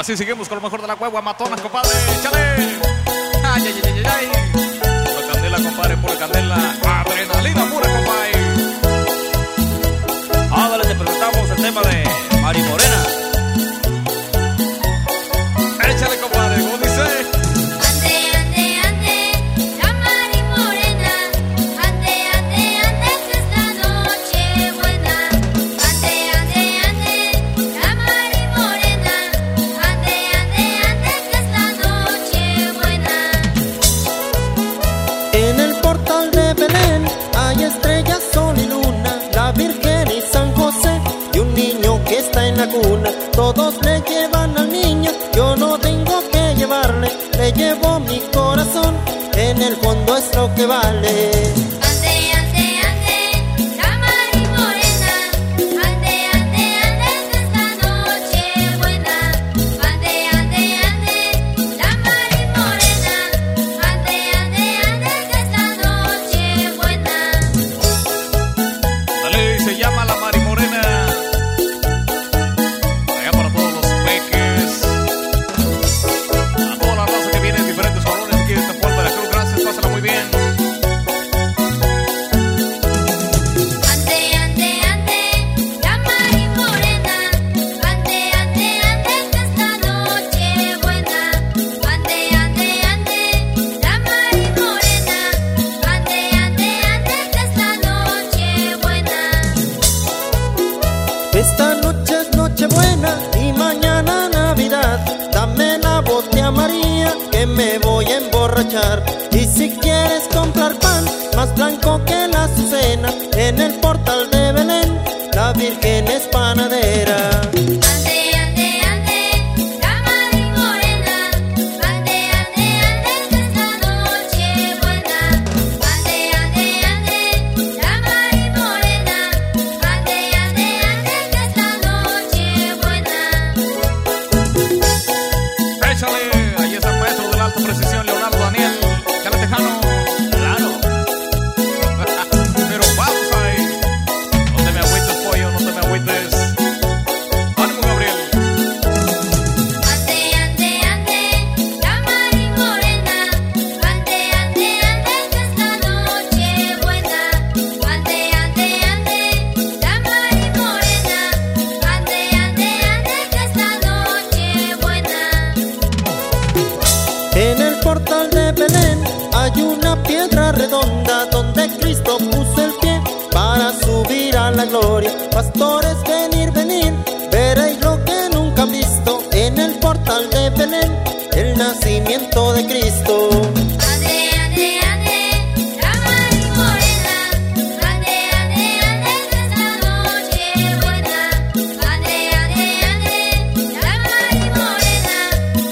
Así seguimos con lo mejor de la hueva matona, compadre. ¡Échale! ¡Ay, ay, ay, ay, ay! Pura candela, compadre, pura candela. Adrenalina pura, compadre. Ándale, te presentamos el tema de Mari Morena. Échale, compadre, como dice. En el portal de Belén hay estrellas, sol y luna, la Virgen y San José y un niño que está en la cuna. Todos le llevan al niño, yo no tengo que llevarle, le llevo mi corazón, en el fondo es lo que vale. Esta noche es Nochebuena y mañana Navidad. Dame la botella María que me voy a emborrachar. Y si quieres comprar pan más blanco que la azucena, en el portal de Belén la Virgen es panadera. Ahí está el maestro de la alta precisión, Leonardo Daniel. Chale Tejano. Claro. Pero vamos ahí. No te me agüites, pollo, no te me agüites. Ánimo, Gabriel. La Mari Morena. Que esta noche buena. La Mari Morena. Que esta noche buena. En el portal de Belén hay una piedra redonda donde Cristo puso el pie para subir a la gloria. Pastores, venir, veréis lo que nunca han visto en el portal de Belén, el nacimiento de Cristo. La Mari Morena. Que esta noche buena. La Mari Morena.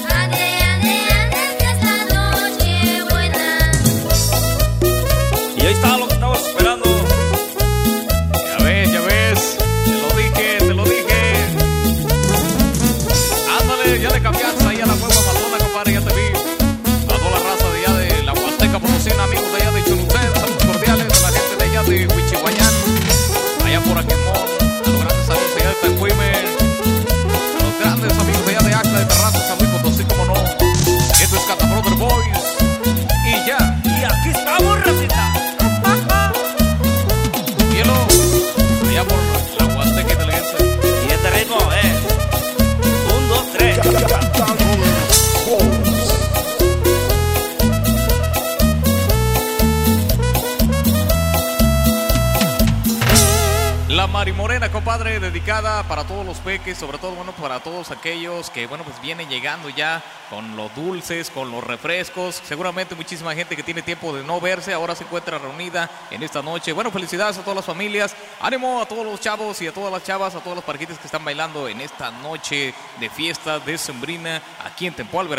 Que esta noche buena. Y ahí está lo que estamos esperando. Ya ves. Te lo dije. Ándale, ya le cambiaste ahí a la hueva matona, compadre, ya te vi. A toda la raza de allá de la Huasteca Potosina, amigos de allá de Chunucén, saludos cordiales a la gente de allá de Huichihuayán, allá por Aquemón, a los grandes amigos de allá de Tancuime, a los grandes amigos de allá de Acta de Terrazas, San Luis Potosí, como no. Esto es Cata Brother Boys. Y ya. Y aquí estamos, racita. Hielo, allá por la Huasteca Inteligencia. Y este ritmo es 1, 2, 3. La Mari Morena, compadre, dedicada para todos los peques, sobre todo, bueno, para todos aquellos que, bueno, pues vienen llegando ya con los dulces, con los refrescos. Seguramente muchísima gente que tiene tiempo de no verse, ahora se encuentra reunida en esta noche. Bueno, felicidades a todas las familias, ánimo a todos los chavos y a todas las chavas, a todas las parejitas que están bailando en esta noche de fiesta decembrina aquí en Tempo Álvaro.